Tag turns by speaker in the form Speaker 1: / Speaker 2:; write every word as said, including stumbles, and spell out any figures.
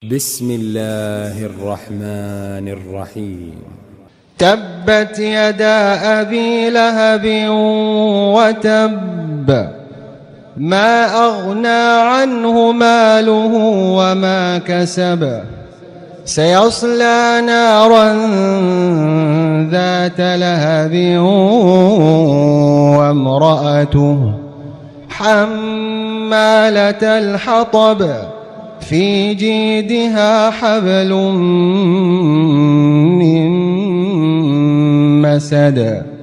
Speaker 1: بسم الله الرحمن الرحيم.
Speaker 2: تبت يدا أبي لهب وتب، ما أغنى عنه ماله وما كسب، سيصلى نارا ذات لهب وامرأته حمالة الحطب في جيدها حبل من مسد.